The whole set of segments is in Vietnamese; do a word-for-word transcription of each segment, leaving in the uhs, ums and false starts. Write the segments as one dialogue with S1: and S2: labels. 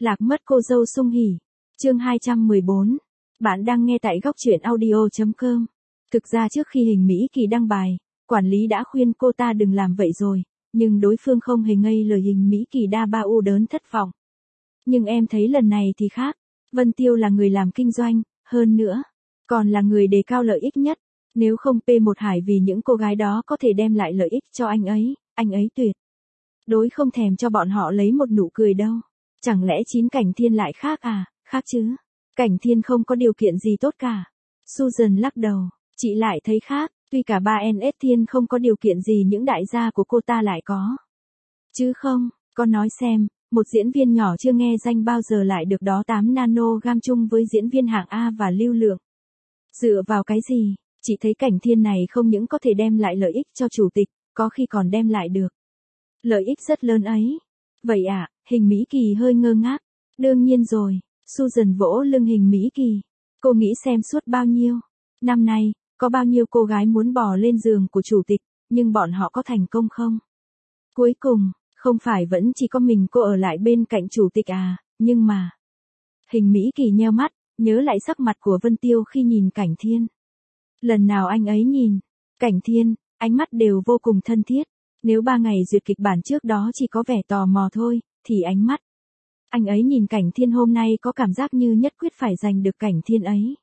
S1: Lạc mất cô dâu Sung Hỉ. Chương hai trăm mười bốn. Bạn đang nghe tại góc truyện audio chấm com. Thực ra trước khi Hình Mỹ Kỳ đăng bài, quản lý đã khuyên cô ta đừng làm vậy rồi, nhưng đối phương không hề ngây lời. Hình Mỹ Kỳ đa ba u đớn thất vọng. Nhưng em thấy lần này thì khác. Vân Tiêu là người làm kinh doanh, hơn nữa, còn là người đề cao lợi ích nhất. Nếu không P một Hải vì những cô gái đó có thể đem lại lợi ích cho anh ấy, anh ấy tuyệt đối không thèm cho bọn họ lấy một nụ cười đâu. Chẳng lẽ Chín Cảnh Thiên lại khác à? Khác chứ. Cảnh Thiên không có điều kiện gì tốt cả. Susan lắc đầu, chị lại thấy khác, tuy cả ba en ét Thiên không có điều kiện gì những đại gia của cô ta lại có. Chứ không, con nói xem, một diễn viên nhỏ chưa nghe danh bao giờ lại được đó tám nano gam chung với diễn viên hạng A và lưu lượng. Dựa vào cái gì? Chị thấy Cảnh Thiên này không những có thể đem lại lợi ích cho chủ tịch, có khi còn đem lại được lợi ích rất lớn ấy. Vậy à? Hình Mỹ Kỳ hơi ngơ ngác. Đương nhiên rồi. Susan vỗ lưng Hình Mỹ Kỳ. Cô nghĩ xem suốt bao nhiêu năm nay, có bao nhiêu cô gái muốn bò lên giường của chủ tịch, nhưng bọn họ có thành công không? Cuối cùng, không phải vẫn chỉ có mình cô ở lại bên cạnh chủ tịch à, nhưng mà... Hình Mỹ Kỳ nheo mắt, nhớ lại sắc mặt của Vân Tiêu khi nhìn Cảnh Thiên. Lần nào anh ấy nhìn Cảnh Thiên, ánh mắt đều vô cùng thân thiết. Nếu ba ngày duyệt kịch bản trước đó chỉ có vẻ tò mò thôi, thì ánh mắt anh ấy nhìn Cảnh Thiên hôm nay có cảm giác như nhất quyết phải giành được Cảnh Thiên ấy.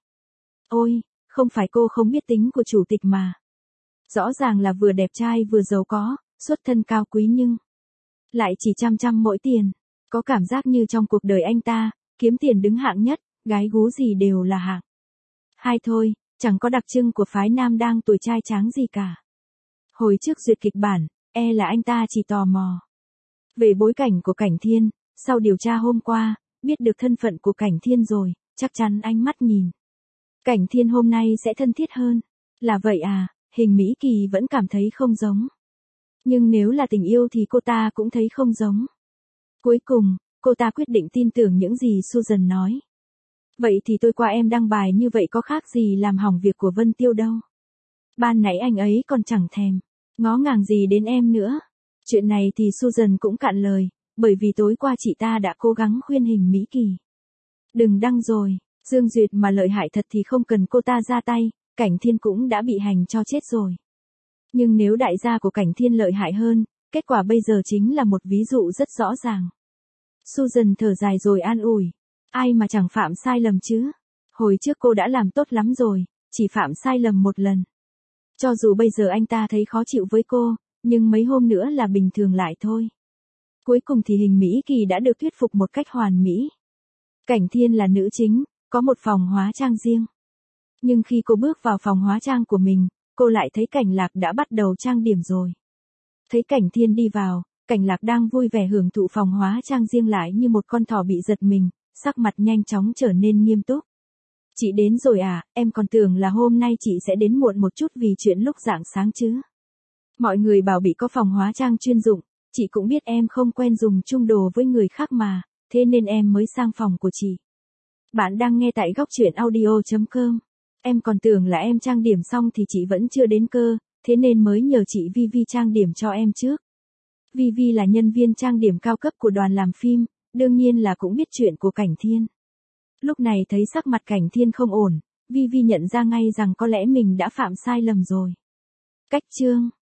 S1: Ôi, không phải cô không biết tính của chủ tịch mà. Rõ ràng là vừa đẹp trai vừa giàu có, xuất thân cao quý nhưng lại chỉ chăm chăm mỗi tiền. Có cảm giác như trong cuộc đời anh ta, kiếm tiền đứng hạng nhất, gái gú gì đều là hạng hai thôi, chẳng có đặc trưng của phái nam đang tuổi trai tráng gì cả. Hồi trước duyệt kịch bản, e là anh ta chỉ tò mò về bối cảnh của Cảnh Thiên, sau điều tra hôm qua, biết được thân phận của Cảnh Thiên rồi, chắc chắn ánh mắt nhìn Cảnh Thiên hôm nay sẽ thân thiết hơn. Là vậy à? Hình Mỹ Kỳ vẫn cảm thấy không giống. Nhưng nếu là tình yêu thì cô ta cũng thấy không giống. Cuối cùng, cô ta quyết định tin tưởng những gì Susan nói. Vậy thì tôi qua em đăng bài như vậy có khác gì làm hỏng việc của Vân Tiêu đâu. Ban nãy anh ấy còn chẳng thèm ngó ngàng gì đến em nữa. Chuyện này thì Susan cũng cạn lời, bởi vì tối qua chị ta đã cố gắng khuyên Hình Mỹ Kỳ. Đừng đăng rồi, Dương Duyệt mà lợi hại thật thì không cần cô ta ra tay, Cảnh Thiên cũng đã bị hành cho chết rồi. Nhưng nếu đại gia của Cảnh Thiên lợi hại hơn, kết quả bây giờ chính là một ví dụ rất rõ ràng. Susan thở dài rồi an ủi. Ai mà chẳng phạm sai lầm chứ? Hồi trước cô đã làm tốt lắm rồi, chỉ phạm sai lầm một lần. Cho dù bây giờ anh ta thấy khó chịu với cô, nhưng mấy hôm nữa là bình thường lại thôi. Cuối cùng thì Hình Mỹ Kỳ đã được thuyết phục một cách hoàn mỹ. Cảnh Thiên là nữ chính, có một phòng hóa trang riêng. Nhưng khi cô bước vào phòng hóa trang của mình, cô lại thấy Cảnh Lạc đã bắt đầu trang điểm rồi. Thấy Cảnh Thiên đi vào, Cảnh Lạc đang vui vẻ hưởng thụ phòng hóa trang riêng lại như một con thỏ bị giật mình, sắc mặt nhanh chóng trở nên nghiêm túc. Chị đến rồi à, em còn tưởng là hôm nay chị sẽ đến muộn một chút vì chuyện lúc rạng sáng chứ. Mọi người bảo bị có phòng hóa trang chuyên dụng, chị cũng biết em không quen dùng chung đồ với người khác mà, thế nên em mới sang phòng của chị. Bạn đang nghe tại góc truyện audio chấm com. Em còn tưởng là em trang điểm xong thì chị vẫn chưa đến cơ, thế nên mới nhờ chị Vivi trang điểm cho em trước. Vivi là nhân viên trang điểm cao cấp của đoàn làm phim, đương nhiên là cũng biết chuyện của Cảnh Thiên. Lúc này thấy sắc mặt Cảnh Thiên không ổn, Vivi nhận ra ngay rằng có lẽ mình đã phạm sai lầm rồi. Cách chương